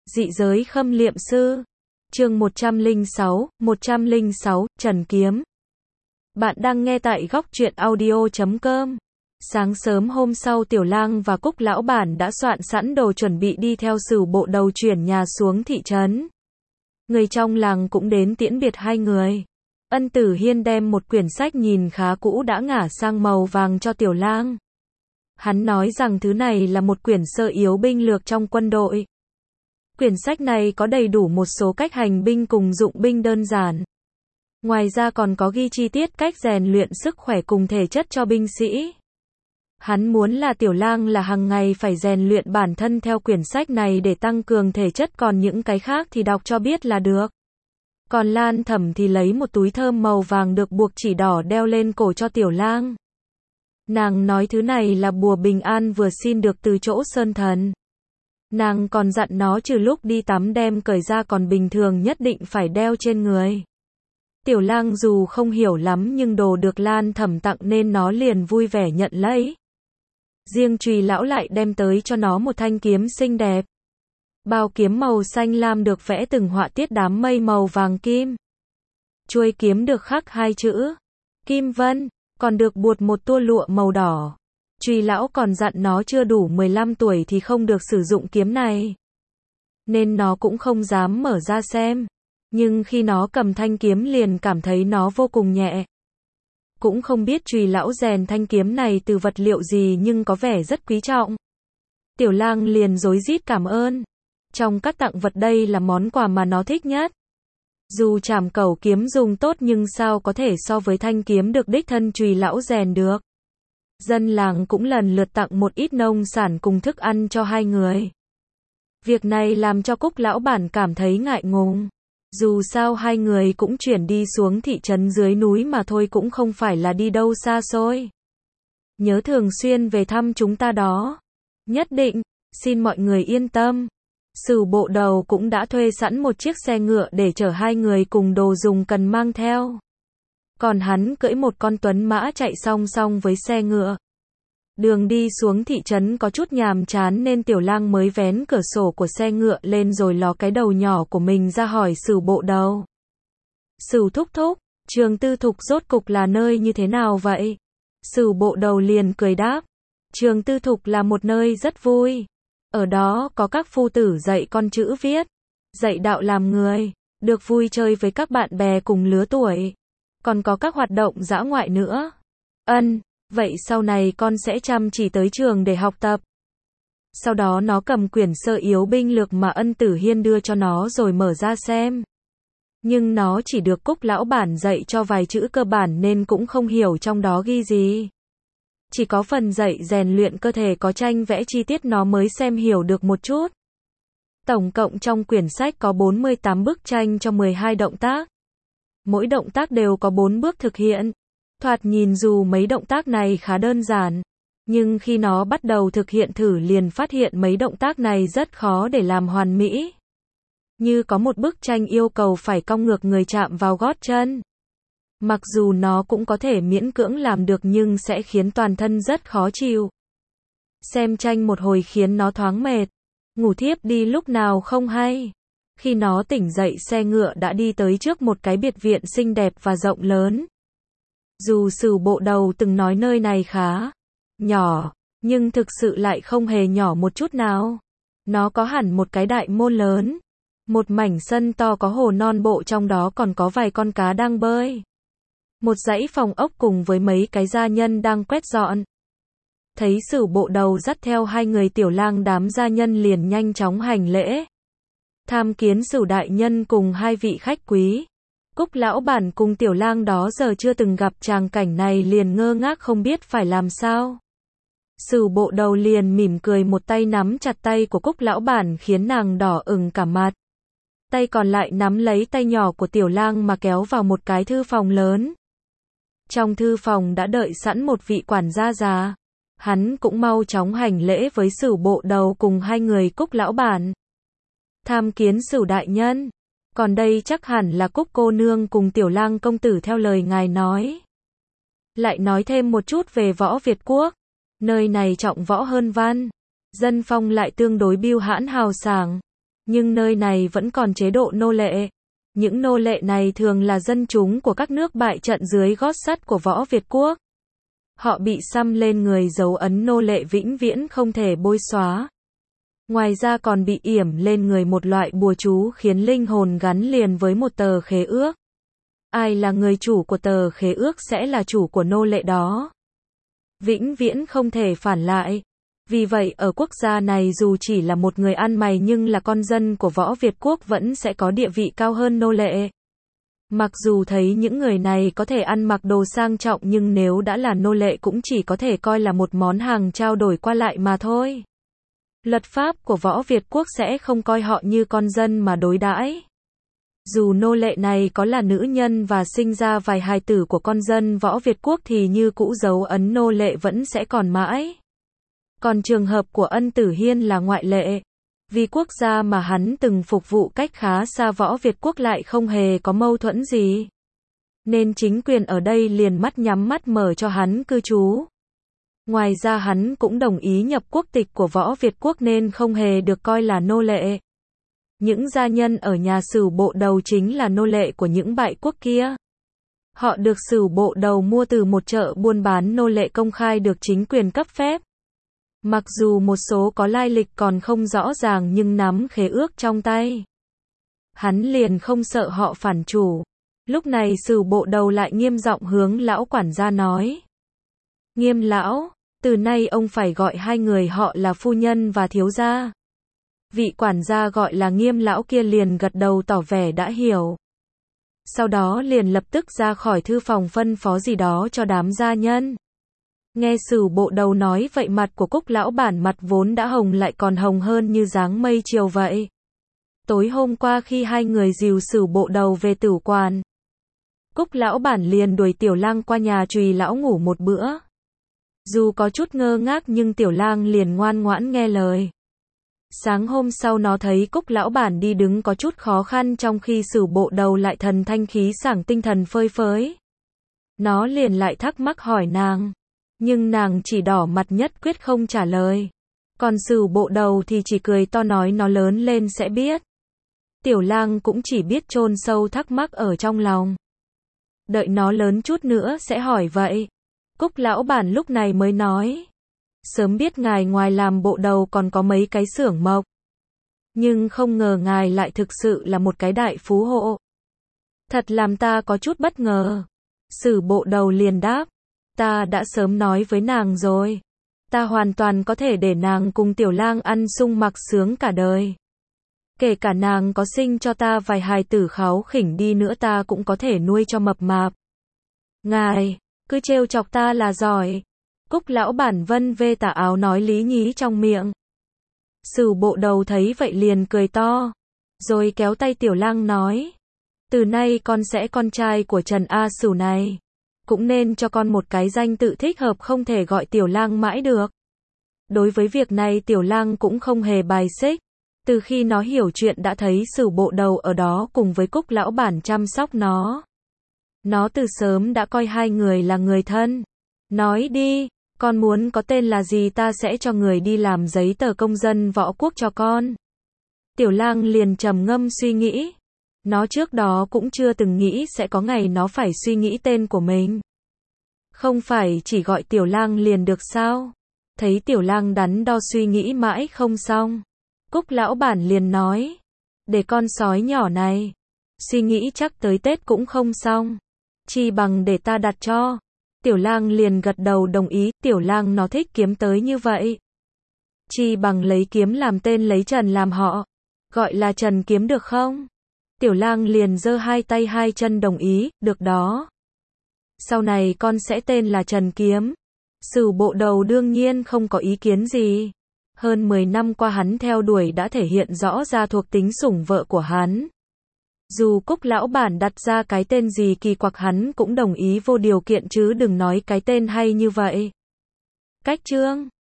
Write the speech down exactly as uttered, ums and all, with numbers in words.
Dị giới khâm liệm sư. Chương một trăm lẻ sáu, một trăm lẻ sáu, Trần Kiếm. Bạn đang nghe tại góc truyện audio chấm com. Sáng sớm hôm sau Tiểu Lang và Cúc lão bản đã soạn sẵn đồ chuẩn bị đi theo Sửu bộ đầu chuyển nhà xuống thị trấn. Người trong làng cũng đến tiễn biệt hai người. Ân Tử Hiên đem một quyển sách nhìn khá cũ đã ngả sang màu vàng cho Tiểu Lang. Hắn nói rằng thứ này là một quyển sơ yếu binh lược trong quân đội. Quyển sách này có đầy đủ một số cách hành binh cùng dụng binh đơn giản. Ngoài ra còn có ghi chi tiết cách rèn luyện sức khỏe cùng thể chất cho binh sĩ. Hắn muốn là Tiểu Lang là hàng ngày phải rèn luyện bản thân theo quyển sách này để tăng cường thể chất, còn những cái khác thì đọc cho biết là được. Còn Lan Thẩm thì lấy một túi thơm màu vàng được buộc chỉ đỏ đeo lên cổ cho Tiểu Lang. Nàng nói thứ này là bùa bình an vừa xin được từ chỗ Sơn Thần. Nàng còn dặn nó trừ lúc đi tắm đem cởi ra, còn bình thường nhất định phải đeo trên người. Tiểu Lang dù không hiểu lắm nhưng đồ được Lan Thẩm tặng nên nó liền vui vẻ nhận lấy. Riêng Trùy lão lại đem tới cho nó một thanh kiếm xinh đẹp. Bao kiếm màu xanh lam được vẽ từng họa tiết đám mây màu vàng kim. Chuôi kiếm được khắc hai chữ Kim Vân, còn được buộc một tua lụa màu đỏ. Trùy lão còn dặn nó chưa đủ mười lăm tuổi thì không được sử dụng kiếm này. Nên nó cũng không dám mở ra xem. Nhưng khi nó cầm thanh kiếm liền cảm thấy nó vô cùng nhẹ. Cũng không biết Trùy lão rèn thanh kiếm này từ vật liệu gì nhưng có vẻ rất quý trọng. Tiểu Lang liền rối rít cảm ơn. Trong các tặng vật đây là món quà mà nó thích nhất. Dù trảm cẩu kiếm dùng tốt nhưng sao có thể so với thanh kiếm được đích thân Trùy lão rèn được. Dân làng cũng lần lượt tặng một ít nông sản cùng thức ăn cho hai người. Việc này làm cho Cúc lão bản cảm thấy ngại ngùng. Dù sao hai người cũng chuyển đi xuống thị trấn dưới núi mà thôi, cũng không phải là đi đâu xa xôi. Nhớ thường xuyên về thăm chúng ta đó. Nhất định, xin mọi người yên tâm. Sửu bộ đầu cũng đã thuê sẵn một chiếc xe ngựa để chở hai người cùng đồ dùng cần mang theo. Còn hắn cưỡi một con tuấn mã chạy song song với xe ngựa. Đường đi xuống thị trấn có chút nhàm chán nên Tiểu Lang mới vén cửa sổ của xe ngựa lên rồi ló cái đầu nhỏ của mình ra hỏi Sửu bộ đầu. Sửu thúc thúc, trường tư thục rốt cục là nơi như thế nào vậy? Sửu bộ đầu liền cười đáp. Trường tư thục là một nơi rất vui. Ở đó có các phu tử dạy con chữ viết, dạy đạo làm người, được vui chơi với các bạn bè cùng lứa tuổi. Còn có các hoạt động dã ngoại nữa. Ân, vậy sau này con sẽ chăm chỉ tới trường để học tập. Sau đó nó cầm quyển sơ yếu binh lược mà Ân Tử Hiên đưa cho nó rồi mở ra xem. Nhưng nó chỉ được Cúc lão bản dạy cho vài chữ cơ bản nên cũng không hiểu trong đó ghi gì. Chỉ có phần dạy rèn luyện cơ thể có tranh vẽ chi tiết nó mới xem hiểu được một chút. Tổng cộng trong quyển sách có bốn mươi tám bức tranh cho mười hai động tác. Mỗi động tác đều có bốn bước thực hiện. Thoạt nhìn dù mấy động tác này khá đơn giản, nhưng khi nó bắt đầu thực hiện thử liền phát hiện mấy động tác này rất khó để làm hoàn mỹ. Như có một bức tranh yêu cầu phải cong ngược người chạm vào gót chân. Mặc dù nó cũng có thể miễn cưỡng làm được nhưng sẽ khiến toàn thân rất khó chịu. Xem tranh một hồi khiến nó thoáng mệt, ngủ thiếp đi lúc nào không hay. Khi nó tỉnh dậy xe ngựa đã đi tới trước một cái biệt viện xinh đẹp và rộng lớn. Dù Sửu bộ đầu từng nói nơi này khá nhỏ, nhưng thực sự lại không hề nhỏ một chút nào. Nó có hẳn một cái đại môn lớn, một mảnh sân to có hồ non bộ trong đó còn có vài con cá đang bơi. Một dãy phòng ốc cùng với mấy cái gia nhân đang quét dọn. Thấy Sửu bộ đầu dắt theo hai người Tiểu Lang, đám gia nhân liền nhanh chóng hành lễ. Tham kiến Sửu đại nhân cùng hai vị khách quý. Cúc lão bản cùng Tiểu Lang đó giờ chưa từng gặp tràng cảnh này liền ngơ ngác không biết phải làm sao. Sửu bộ đầu liền mỉm cười, một tay nắm chặt tay của Cúc lão bản khiến nàng đỏ ửng cả mặt. Tay còn lại nắm lấy tay nhỏ của Tiểu Lang mà kéo vào một cái thư phòng lớn. Trong thư phòng đã đợi sẵn một vị quản gia già. Hắn cũng mau chóng hành lễ với Sửu bộ đầu cùng hai người Cúc lão bản. Tham kiến Sửu đại nhân. Còn đây chắc hẳn là Cúc cô nương cùng Tiểu Lang công tử theo lời ngài nói. Lại nói thêm một chút về võ Việt quốc. Nơi này trọng võ hơn văn. Dân phong lại tương đối biêu hãn hào sảng. Nhưng nơi này vẫn còn chế độ nô lệ. Những nô lệ này thường là dân chúng của các nước bại trận dưới gót sắt của võ Việt quốc. Họ bị xăm lên người dấu ấn nô lệ vĩnh viễn không thể bôi xóa. Ngoài ra còn bị yểm lên người một loại bùa chú khiến linh hồn gắn liền với một tờ khế ước. Ai là người chủ của tờ khế ước sẽ là chủ của nô lệ đó. Vĩnh viễn không thể phản lại. Vì vậy ở quốc gia này dù chỉ là một người ăn mày nhưng là con dân của võ Việt quốc vẫn sẽ có địa vị cao hơn nô lệ. Mặc dù thấy những người này có thể ăn mặc đồ sang trọng nhưng nếu đã là nô lệ cũng chỉ có thể coi là một món hàng trao đổi qua lại mà thôi. Luật pháp của võ Việt quốc sẽ không coi họ như con dân mà đối đãi. Dù nô lệ này có là nữ nhân và sinh ra vài hài tử của con dân võ Việt quốc thì như cũ dấu ấn nô lệ vẫn sẽ còn mãi. Còn trường hợp của Ân Tử Hiên là ngoại lệ. Vì quốc gia mà hắn từng phục vụ cách khá xa võ Việt quốc lại không hề có mâu thuẫn gì. Nên chính quyền ở đây liền mắt nhắm mắt mở cho hắn cư trú. Ngoài ra hắn cũng đồng ý nhập quốc tịch của võ Việt quốc nên không hề được coi là nô lệ. Những gia nhân ở nhà Sửu Bộ Đầu chính là nô lệ của những bại quốc kia. Họ được Sửu Bộ Đầu mua từ một chợ buôn bán nô lệ công khai được chính quyền cấp phép. Mặc dù một số có lai lịch còn không rõ ràng nhưng nắm khế ước trong tay. Hắn liền không sợ họ phản chủ. Lúc này Sửu Bộ Đầu lại nghiêm giọng hướng lão quản gia nói. Nghiêm lão, từ nay ông phải gọi hai người họ là phu nhân và thiếu gia. Vị quản gia gọi là Nghiêm lão kia liền gật đầu tỏ vẻ đã hiểu. Sau đó liền lập tức ra khỏi thư phòng phân phó gì đó cho đám gia nhân. Nghe Sửu Bộ Đầu nói vậy mặt của Cúc lão bản mặt vốn đã hồng lại còn hồng hơn như dáng mây chiều vậy. Tối hôm qua khi hai người dìu Sửu Bộ Đầu về tử quan, Cúc lão bản liền đuổi Tiểu Lang qua nhà Trùy lão ngủ một bữa. Dù có chút ngơ ngác nhưng Tiểu Lang liền ngoan ngoãn nghe lời. Sáng hôm sau nó thấy Cúc lão bản đi đứng có chút khó khăn trong khi Sửu Bộ Đầu lại thần thanh khí sảng tinh thần phơi phới. Nó liền lại thắc mắc hỏi nàng. Nhưng nàng chỉ đỏ mặt nhất quyết không trả lời. Còn Sửu Bộ Đầu thì chỉ cười to nói nó lớn lên sẽ biết. Tiểu Lang cũng chỉ biết chôn sâu thắc mắc ở trong lòng. Đợi nó lớn chút nữa sẽ hỏi vậy. Cúc lão bản lúc này mới nói. Sớm biết ngài ngoài làm bộ đầu còn có mấy cái xưởng mộc. Nhưng không ngờ ngài lại thực sự là một cái đại phú hộ. Thật làm ta có chút bất ngờ. Sửu Bộ Đầu liền đáp. Ta đã sớm nói với nàng rồi. Ta hoàn toàn có thể để nàng cùng Tiểu Lang ăn sung mặc sướng cả đời. Kể cả nàng có sinh cho ta vài hài tử kháu khỉnh đi nữa ta cũng có thể nuôi cho mập mạp. Ngài, cứ trêu chọc ta là giỏi. Cúc lão bản vân vê tà áo nói lý nhí trong miệng. Sửu Bộ Đầu thấy vậy liền cười to. Rồi kéo tay Tiểu Lang nói. Từ nay con sẽ con trai của Trần A Sửu này. Cũng nên cho con một cái danh tự thích hợp không thể gọi Tiểu Lang mãi được. Đối với việc này Tiểu Lang cũng không hề bài xích. Từ khi nó hiểu chuyện đã thấy Sửu Bộ Đầu ở đó cùng với Cúc lão bản chăm sóc nó. Nó từ sớm đã coi hai người là người thân. Nói đi, con muốn có tên là gì ta sẽ cho người đi làm giấy tờ công dân võ quốc cho con. Tiểu Lang liền trầm ngâm suy nghĩ. Nó trước đó cũng chưa từng nghĩ sẽ có ngày nó phải suy nghĩ tên của mình. Không phải chỉ gọi Tiểu Lang liền được sao? Thấy Tiểu Lang đắn đo suy nghĩ mãi không xong. Cúc lão bản liền nói. Để con sói nhỏ này. Suy nghĩ chắc tới Tết cũng không xong. Chi bằng để ta đặt cho. Tiểu Lang liền gật đầu đồng ý. Tiểu Lang nó thích kiếm tới như vậy. Chi bằng lấy kiếm làm tên lấy Trần làm họ. Gọi là Trần Kiếm được không? Tiểu Lang liền giơ hai tay hai chân đồng ý. Được đó. Sau này con sẽ tên là Trần Kiếm. Sửu Bộ Đầu đương nhiên không có ý kiến gì. Hơn mười năm qua hắn theo đuổi đã thể hiện rõ ra thuộc tính sủng vợ của hắn. Dù Cúc lão bản đặt ra cái tên gì kỳ quặc hắn cũng đồng ý vô điều kiện chứ đừng nói cái tên hay như vậy. Cách chương